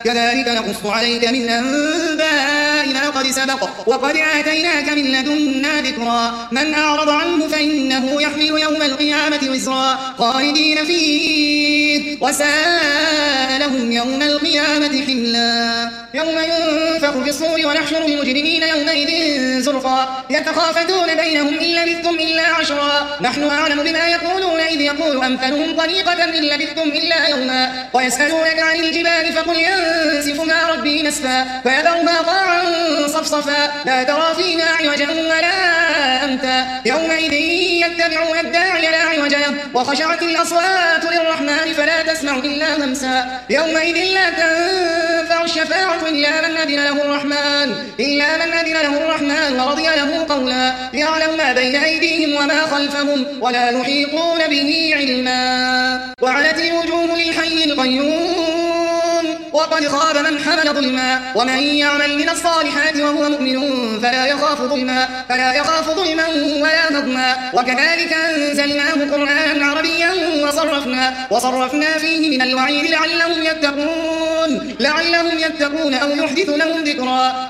كذلك نقص عليك من أنباء ما قد سبق وقد آتيناك من لدنا ذكرا من أعرض عنه فإنه يحمل يوم القيامة وزرا خالدين فيه وساء لهم يوم القيامة حملا يوم ينفخ في الصور ونحشر المجرمين يومئذ زرقا يتخافتون بينهم إن لبثتم إلا عشرا نحن أعلم بما يقولون إذ يقول أمثلهم طريقة إن لبثتم إلا يوما ويسألونك عن الجبال فقل ينسفها ربي نسفا فيذرها قاعا صفصفا لا ترى فيها عوجا ولا أمتا يومئذ يتبعون الداعي لا عوج له وخشعت الأصوات للرحمن فلا تسمع إلا همسا يومئذ لا تنفع الشفاعة إلا من أذن له الرحمن ورضي له قولا يعلم ما بين أيديهم وما خلفهم ولا يحيطون به علما وعنت الوجوه للحي القيوم وقد خاب من حمل ظلما ومن يعمل من الصالحات وهو مؤمن فلا يخاف ظلما ولا هضما وكذلك أنزلناه قرآنا عربيا وصرفنا فيه من الوعيد لعلهم يتقون أو يحدث لهم ذكرا